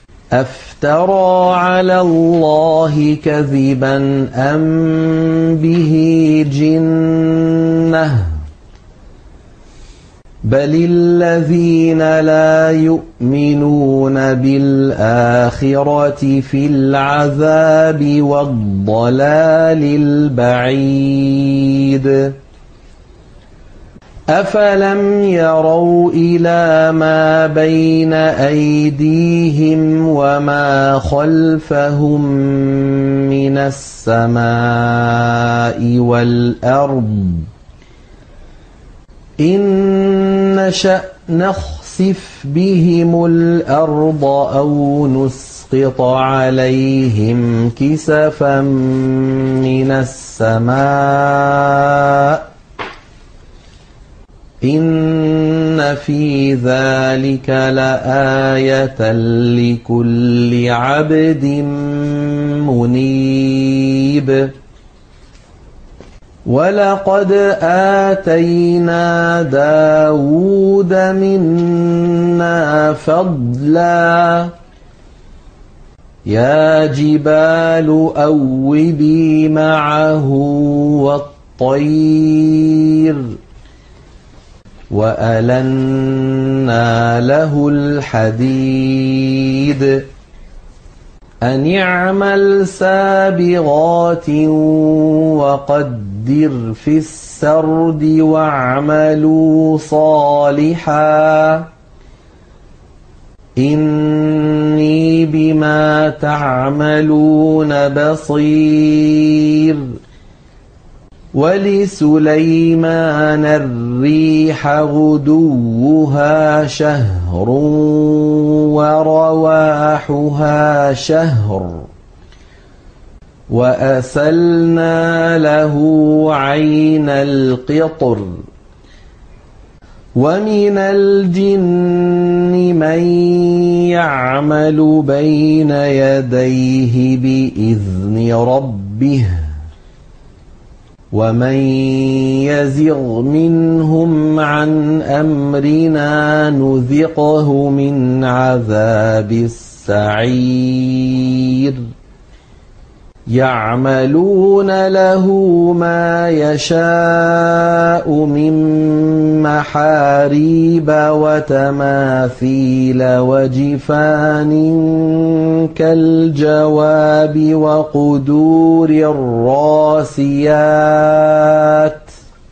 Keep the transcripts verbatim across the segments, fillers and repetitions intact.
أفترى على الله كذبا أم به جنة بل الذين لا يؤمنون بالآخرة في العذاب والضلال البعيد أفلم يروا إلى ما بين أيديهم وما خلفهم من السماء والأرض إن نشأ نخسف بهم الأرض أو نسقط عليهم كسفا من السماء إن في ذلك لآية لكل عبد منيب ولقد آتينا داود منا فضلا يا جبال أوبي معه والطير وألنا له الحديد أن اعمل سابغات وقدر في السرد واعملوا صالحا إني بما تعملون بصير ولسليمان الريح غدوها شهر ورواحها شهر وأسلنا له عين القطر ومن الجن من يعمل بين يديه بإذن ربه ومن يزغ منهم عن أمرنا نذقه من عذاب السعير يعملون له ما يشاء من محاريب وتماثيل وجفان كالجواب وقدور الراسيات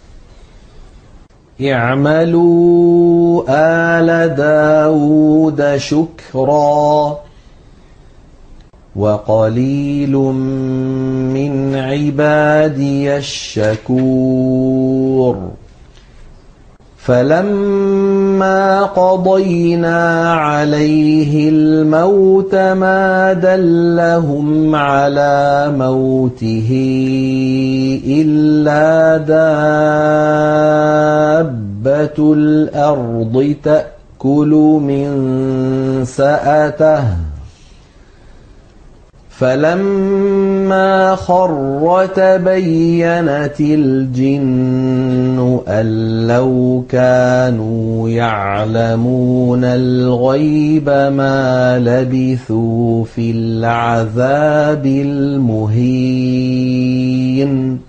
اعملوا آل داود شكرا وقليل من عبادي الشكور فلما قضينا عليه الموت ما دلهم على موته إلا دابة الأرض تأكل من سأته فلما خر تبينت الجن أن لو كانوا يعلمون الغيب ما لبثوا في العذاب المهين